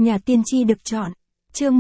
Nhà tiên tri được chọn. Chương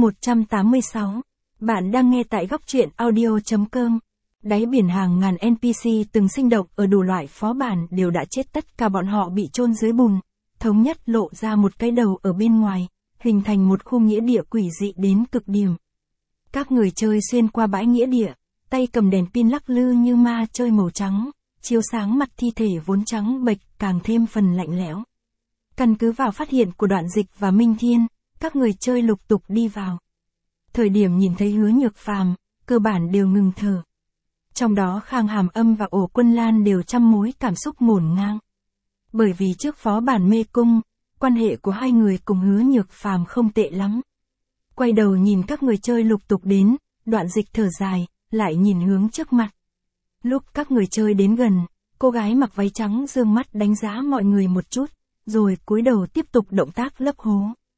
186. Bạn đang nghe tại góc truyện audio.com. Đáy biển hàng ngàn NPC từng sinh động ở đủ loại phó bản đều đã chết, tất cả bọn họ bị chôn dưới bùn, thống nhất lộ ra một cái đầu ở bên ngoài, hình thành một khu nghĩa địa quỷ dị đến cực điểm. Các người chơi xuyên qua bãi nghĩa địa, tay cầm đèn pin lắc lư như ma chơi màu trắng, chiếu sáng mặt thi thể vốn trắng bệch càng thêm phần lạnh lẽo. Căn cứ vào phát hiện của Đoạn Dịch và Minh Thiên, các người chơi lục tục đi vào. Thời điểm nhìn thấy Hứa Nhược Phàm, cơ bản đều ngừng thở. Trong đó Khang Hàm Âm và Ổ Quân Lan đều trăm mối cảm xúc ngổn ngang. Bởi vì trước phó bản mê cung, quan hệ của hai người cùng Hứa Nhược Phàm không tệ lắm. Quay đầu nhìn các người chơi lục tục đến, Đoạn Dịch thở dài, lại nhìn hướng trước mặt. Lúc các người chơi đến gần, cô gái mặc váy trắng dương mắt đánh giá mọi người một chút, rồi cúi đầu tiếp tục động tác lấp hố.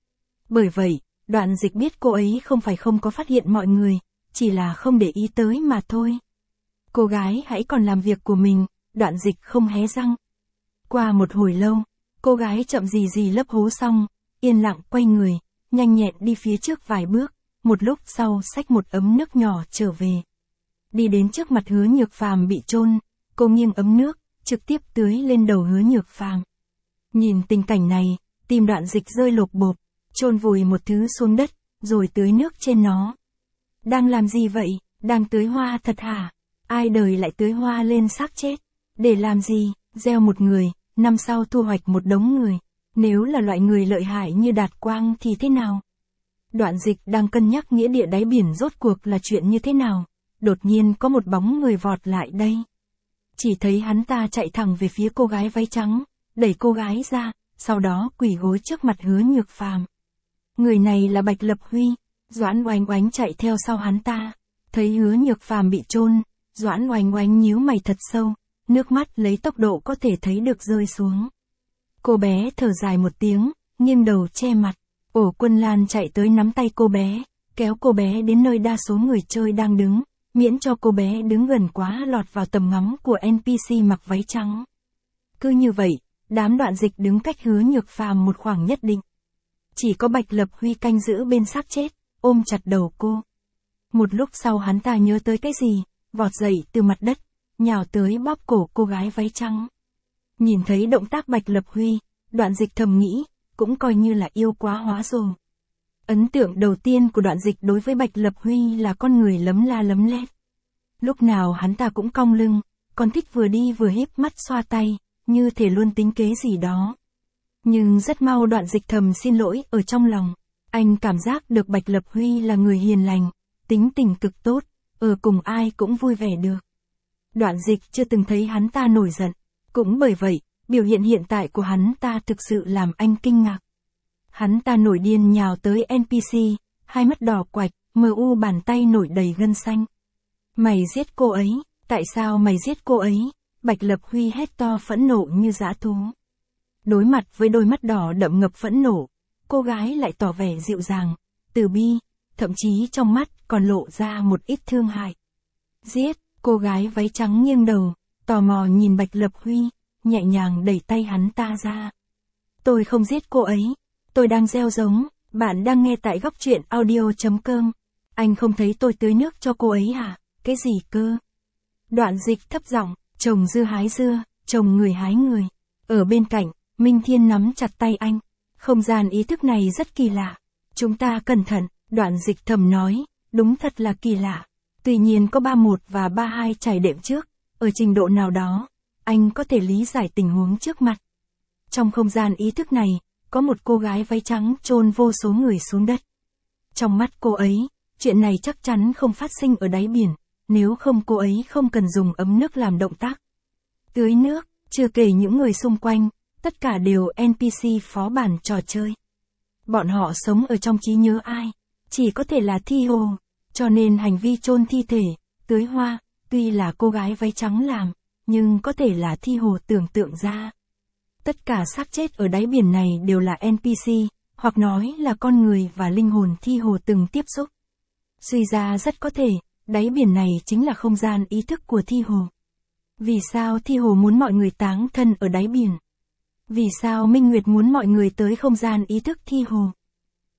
Bởi vậy, Đoạn Dịch biết cô ấy không phải không có phát hiện mọi người, chỉ là không để ý tới mà thôi. Cô gái hãy còn làm việc của mình, Đoạn Dịch không hé răng. Qua một hồi lâu, cô gái chậm gì lấp hố xong, yên lặng quay người, nhanh nhẹn đi phía trước vài bước, một lúc sau xách một ấm nước nhỏ trở về. Đi đến trước mặt Hứa Nhược Phàm bị chôn, cô nghiêng ấm nước, trực tiếp tưới lên đầu Hứa Nhược Phàm. Nhìn tình cảnh này, tim Đoạn Dịch rơi lột bột, chôn vùi một thứ xuống đất, rồi tưới nước trên nó. Đang làm gì vậy, đang tưới hoa thật hả? Ai đời lại tưới hoa lên xác chết? Để làm gì, gieo một người, năm sau thu hoạch một đống người. Nếu là loại người lợi hại như Đạt Quang thì thế nào? Đoạn Dịch đang cân nhắc nghĩa địa đáy biển rốt cuộc là chuyện như thế nào. Đột nhiên có một bóng người vọt lại đây. Chỉ thấy hắn ta chạy thẳng về phía cô gái váy trắng, đẩy cô gái ra, sau đó quỳ gối trước mặt Hứa Nhược Phàm. Người này là Bạch Lập Huy. Doãn Oánh Oánh chạy theo sau hắn ta. Thấy Hứa Nhược Phàm bị chôn, Doãn Oánh Oánh nhíu mày thật sâu, nước mắt lấy tốc độ có thể thấy được rơi xuống. Cô bé thở dài một tiếng, nghiêng đầu che mặt. Ổ Quân Lan chạy tới nắm tay cô bé, kéo cô bé đến nơi đa số người chơi đang đứng, miễn cho cô bé đứng gần quá lọt vào tầm ngắm của NPC mặc váy trắng. Cứ như vậy, đám Đoạn Dịch đứng cách Hứa Nhược Phàm một khoảng nhất định. Chỉ có Bạch Lập Huy canh giữ bên xác chết, ôm chặt đầu cô. Một lúc sau hắn ta nhớ tới cái gì, vọt dậy từ mặt đất, nhào tới bóp cổ cô gái váy trắng. Nhìn thấy động tác Bạch Lập Huy, Đoạn Dịch thầm nghĩ, cũng coi như là yêu quá hóa rồi. Ấn tượng đầu tiên của Đoạn Dịch đối với Bạch Lập Huy là con người lấm la lấm lét. Lúc nào hắn ta cũng cong lưng, còn thích vừa đi vừa híp mắt xoa tay, như thể luôn tính kế gì đó. Nhưng rất mau Đoạn Dịch thầm xin lỗi ở trong lòng. Anh cảm giác được Bạch Lập Huy là người hiền lành, tính tình cực tốt, ở cùng ai cũng vui vẻ được. Đoạn Dịch chưa từng thấy hắn ta nổi giận. Cũng bởi vậy, biểu hiện hiện tại của hắn ta thực sự làm anh kinh ngạc. Hắn ta nổi điên nhào tới NPC, hai mắt đỏ quạch, mờ u bàn tay nổi đầy gân xanh. Mày giết cô ấy, tại sao mày giết cô ấy? Bạch Lập Huy hét to phẫn nộ như dã thú. Đối mặt với đôi mắt đỏ đậm ngập phẫn nộ, cô gái lại tỏ vẻ dịu dàng, từ bi, thậm chí trong mắt còn lộ ra một ít thương hại. Giết, cô gái váy trắng nghiêng đầu, tò mò nhìn Bạch Lập Huy, nhẹ nhàng đẩy tay hắn ta ra. Tôi không giết cô ấy, tôi đang gieo giống, bạn đang nghe tại góc truyện audio.com. Anh không thấy tôi tưới nước cho cô ấy hả? Cái gì cơ? Đoạn Dịch thấp giọng, trồng dưa hái dưa, trồng người hái người. Ở bên cạnh, Minh Thiên nắm chặt tay anh. Không gian ý thức này rất kỳ lạ. Chúng ta cẩn thận, Đoạn Dịch thầm nói, đúng thật là kỳ lạ. Tuy nhiên có 31 và 32 trải đệm trước, ở trình độ nào đó, anh có thể lý giải tình huống trước mặt. Trong không gian ý thức này, có một cô gái váy trắng chôn vô số người xuống đất. Trong mắt cô ấy, chuyện này chắc chắn không phát sinh ở đáy biển, nếu không cô ấy không cần dùng ấm nước làm động tác. Tưới nước, chưa kể những người xung quanh, tất cả đều NPC phó bản trò chơi. Bọn họ sống ở trong trí nhớ ai, chỉ có thể là thi hồ, cho nên hành vi chôn thi thể, tưới hoa, tuy là cô gái váy trắng làm, nhưng có thể là thi hồ tưởng tượng ra. Tất cả xác chết ở đáy biển này đều là NPC, hoặc nói là con người và linh hồn thi hồ từng tiếp xúc. Suy ra rất có thể, đáy biển này chính là không gian ý thức của thi hồ. Vì sao thi hồ muốn mọi người táng thân ở đáy biển? Vì sao Minh Nguyệt muốn mọi người tới không gian ý thức thi hồ?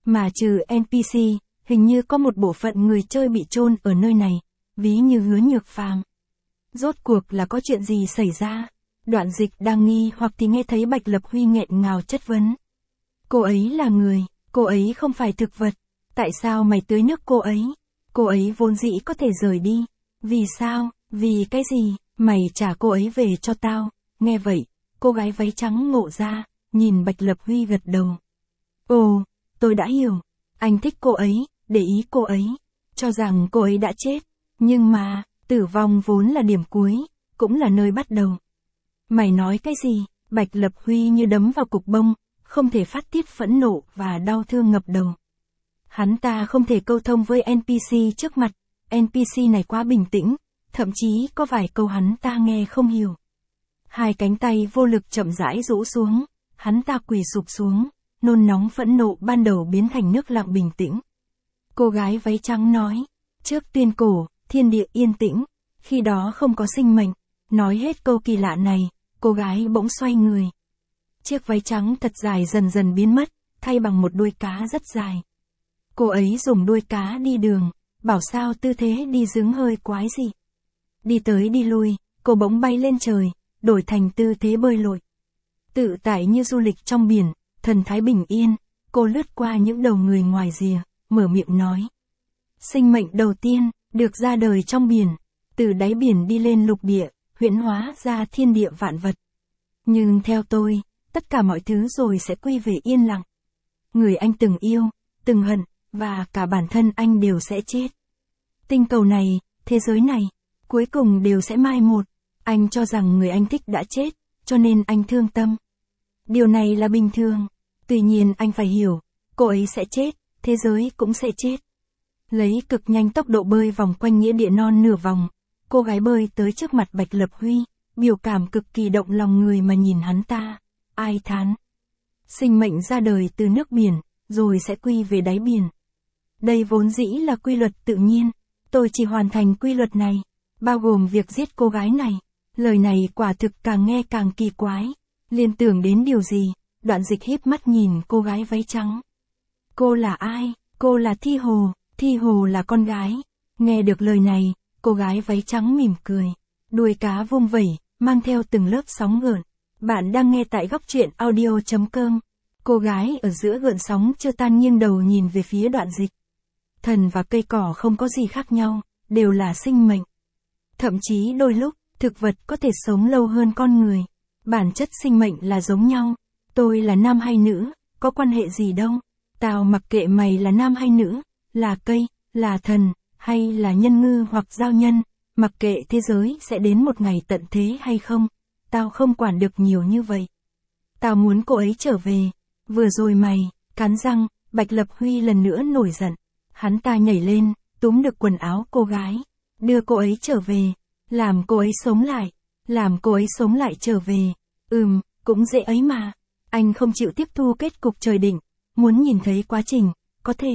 Mà trừ NPC, hình như có một bộ phận người chơi bị chôn ở nơi này, ví như Hứa Nhược Phàm. Rốt cuộc là có chuyện gì xảy ra? Đoạn Dịch đang nghi hoặc thì nghe thấy Bạch Lập Huy nghẹn ngào chất vấn. Cô ấy là người, cô ấy không phải thực vật. Tại sao mày tưới nước cô ấy? Cô ấy vốn dĩ có thể rời đi. Vì sao? Vì cái gì? Mày trả cô ấy về cho tao. Nghe vậy, cô gái váy trắng ngộ ra, nhìn Bạch Lập Huy gật đầu. Ồ, tôi đã hiểu. Anh thích cô ấy, để ý cô ấy, cho rằng cô ấy đã chết. Nhưng mà, tử vong vốn là điểm cuối, cũng là nơi bắt đầu. Mày nói cái gì? Bạch Lập Huy như đấm vào cục bông, không thể phát tiết phẫn nộ và đau thương ngập đầu. Hắn ta không thể câu thông với NPC trước mặt, NPC này quá bình tĩnh, thậm chí có vài câu hắn ta nghe không hiểu. Hai cánh tay vô lực chậm rãi rũ xuống, hắn ta quỳ sụp xuống, nôn nóng phẫn nộ ban đầu biến thành nước lặng bình tĩnh. Cô gái váy trắng nói, trước tuyên cổ, thiên địa yên tĩnh, khi đó không có sinh mệnh. Nói hết câu kỳ lạ này, cô gái bỗng xoay người. Chiếc váy trắng thật dài dần dần biến mất, thay bằng một đuôi cá rất dài. Cô ấy dùng đuôi cá đi đường, bảo sao tư thế đi dứng hơi quái dị. Đi tới đi lui, cô bỗng bay lên trời, đổi thành tư thế bơi lội. Tự tại như du lịch trong biển, thần thái bình yên, cô lướt qua những đầu người ngoài rìa, mở miệng nói. Sinh mệnh đầu tiên, được ra đời trong biển, từ đáy biển đi lên lục địa, huyễn hóa ra thiên địa vạn vật. Nhưng theo tôi, tất cả mọi thứ rồi sẽ quy về yên lặng. Người anh từng yêu, từng hận, và cả bản thân anh đều sẽ chết. Tinh cầu này, thế giới này, cuối cùng đều sẽ mai một. Anh cho rằng người anh thích đã chết, cho nên anh thương tâm. Điều này là bình thường. Tuy nhiên anh phải hiểu, cô ấy sẽ chết, thế giới cũng sẽ chết. Lấy cực nhanh tốc độ bơi vòng quanh nghĩa địa non nửa vòng, cô gái bơi tới trước mặt Bạch Lập Huy, biểu cảm cực kỳ động lòng người mà nhìn hắn ta, ai thán. Sinh mệnh ra đời từ nước biển, rồi sẽ quy về đáy biển. Đây vốn dĩ là quy luật tự nhiên, tôi chỉ hoàn thành quy luật này, bao gồm việc giết cô gái này. Lời này quả thực càng nghe càng kỳ quái, liên tưởng đến điều gì, Đoạn Dịch híp mắt nhìn cô gái váy trắng. Cô là ai? Cô là Thi Hồ là con gái. Nghe được lời này, cô gái váy trắng mỉm cười, đuôi cá vung vẩy, mang theo từng lớp sóng gợn. Bạn đang nghe tại góc truyện audio.com. Cô gái ở giữa gợn sóng chưa tan nghiêng đầu nhìn về phía Đoạn Dịch. Thần và cây cỏ không có gì khác nhau, đều là sinh mệnh. Thậm chí đôi lúc, thực vật có thể sống lâu hơn con người. Bản chất sinh mệnh là giống nhau. Tôi là nam hay nữ, có quan hệ gì đâu. Tao mặc kệ mày là nam hay nữ, là cây, là thần, hay là nhân ngư hoặc giao nhân. Mặc kệ thế giới sẽ đến một ngày tận thế hay không. Tao không quản được nhiều như vậy. Tao muốn cô ấy trở về. Vừa rồi mày, cắn răng, Bạch Lập Huy lần nữa nổi giận. Hắn ta nhảy lên, túm được quần áo cô gái. Đưa cô ấy trở về. Làm cô ấy sống lại. Làm cô ấy sống lại trở về. Cũng dễ ấy mà. Anh không chịu tiếp thu kết cục trời định. Muốn nhìn thấy quá trình, có thể.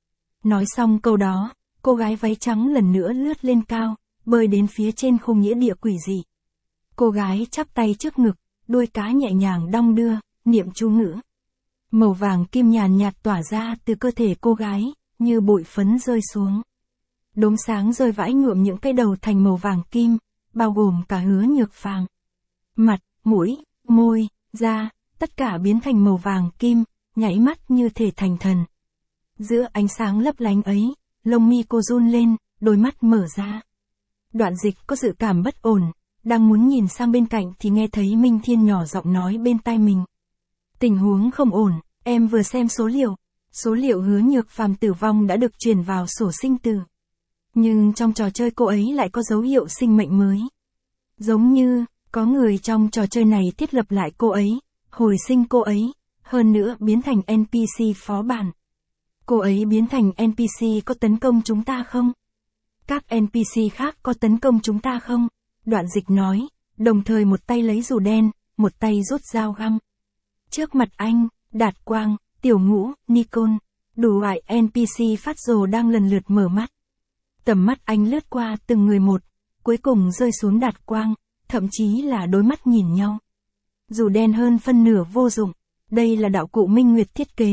Nói xong câu đó, cô gái váy trắng lần nữa lướt lên cao, bơi đến phía trên khung nghĩa địa quỷ dị. Cô gái chắp tay trước ngực, đuôi cá nhẹ nhàng đong đưa, niệm chú ngữ. Màu vàng kim nhàn nhạt tỏa ra từ cơ thể cô gái, như bụi phấn rơi xuống. Đốm sáng rơi vãi nhuộm những cái đầu thành màu vàng kim, bao gồm cả Hứa Nhược Phàm. Mặt, mũi, môi, da, tất cả biến thành màu vàng kim, nháy mắt như thể thành thần. Giữa ánh sáng lấp lánh ấy, lông mi cô run lên, đôi mắt mở ra. Đoạn Dịch có dự cảm bất ổn, đang muốn nhìn sang bên cạnh thì nghe thấy Minh Thiên nhỏ giọng nói bên tai mình. Tình huống không ổn, em vừa xem số liệu. Số liệu Hứa Nhược Phàm tử vong đã được truyền vào sổ sinh tử. Nhưng trong trò chơi cô ấy lại có dấu hiệu sinh mệnh mới. Giống như, có người trong trò chơi này thiết lập lại cô ấy, hồi sinh cô ấy, hơn nữa biến thành NPC phó bản. Cô ấy biến thành NPC có tấn công chúng ta không? Các NPC khác có tấn công chúng ta không? Đoạn Dịch nói, đồng thời một tay lấy dù đen, một tay rút dao găm. Trước mặt anh, Đạt Quang, Tiểu Ngũ, Nikon, đủ loại NPC phát rồ đang lần lượt mở mắt. Tầm mắt anh lướt qua từng người một, cuối cùng rơi xuống Đạt Quang, thậm chí là đôi mắt nhìn nhau. Dù đen hơn phân nửa vô dụng, đây là đạo cụ Minh Nguyệt thiết kế,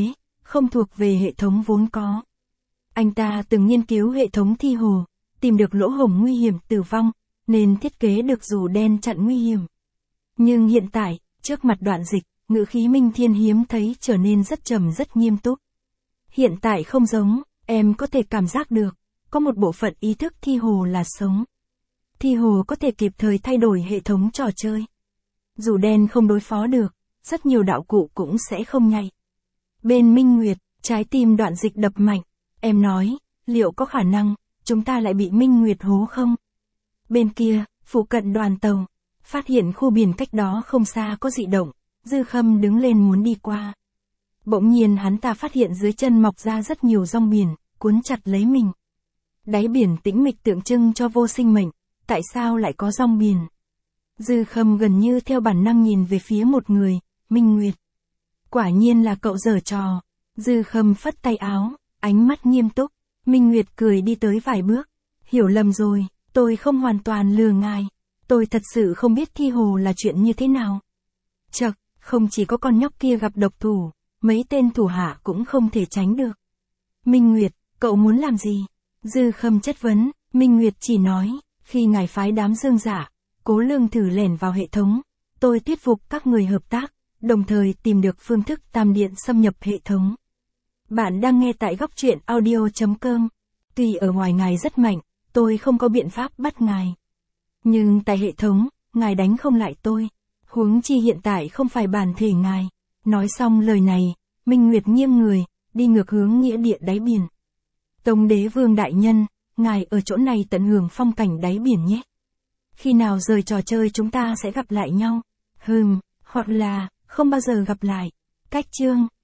không thuộc về hệ thống vốn có. Anh ta từng nghiên cứu hệ thống thi hồ, tìm được lỗ hổng nguy hiểm tử vong, nên thiết kế được dù đen chặn nguy hiểm. Nhưng hiện tại, trước mặt Đoạn Dịch, ngữ khí Minh Thiên hiếm thấy trở nên rất trầm rất nghiêm túc. Hiện tại không giống, em có thể cảm giác được, có một bộ phận ý thức thi hồ là sống. Thi hồ có thể kịp thời thay đổi hệ thống trò chơi. Dù đen không đối phó được, rất nhiều đạo cụ cũng sẽ không nhạy. Bên Minh Nguyệt, trái tim Đoạn Dịch đập mạnh. Em nói, liệu có khả năng, chúng ta lại bị Minh Nguyệt hố không? Bên kia, phụ cận đoàn tàu, phát hiện khu biển cách đó không xa có dị động, Dư Khâm đứng lên muốn đi qua. Bỗng nhiên hắn ta phát hiện dưới chân mọc ra rất nhiều rong biển, cuốn chặt lấy mình. Đáy biển tĩnh mịch tượng trưng cho vô sinh mệnh, tại sao lại có rong biển? Dư Khâm gần như theo bản năng nhìn về phía một người, Minh Nguyệt. Quả nhiên là cậu giở trò. Dư Khâm phất tay áo, ánh mắt nghiêm túc. Minh Nguyệt cười đi tới vài bước. Hiểu lầm rồi, tôi không hoàn toàn lừa ngài. Tôi thật sự không biết thi hồ là chuyện như thế nào. Chậc, không chỉ có con nhóc kia gặp độc thủ, mấy tên thủ hạ cũng không thể tránh được. Minh Nguyệt, cậu muốn làm gì? Dư Khâm chất vấn. Minh Nguyệt chỉ nói, khi ngài phái đám dương giả, Cố Lương thử lẻn vào hệ thống, tôi thuyết phục các người hợp tác, đồng thời tìm được phương thức tam điện xâm nhập hệ thống. Bạn đang nghe tại góc truyện audio.com. Tuy ở ngoài ngài rất mạnh, tôi không có biện pháp bắt ngài. Nhưng tại hệ thống, ngài đánh không lại tôi. Huống chi hiện tại không phải bản thể ngài. Nói xong lời này, Minh Nguyệt nghiêng người, đi ngược hướng nghĩa địa đáy biển. Tông Đế Vương đại nhân, ngài ở chỗ này tận hưởng phong cảnh đáy biển nhé. Khi nào rời trò chơi chúng ta sẽ gặp lại nhau. Hoặc là, không bao giờ gặp lại. Cách chương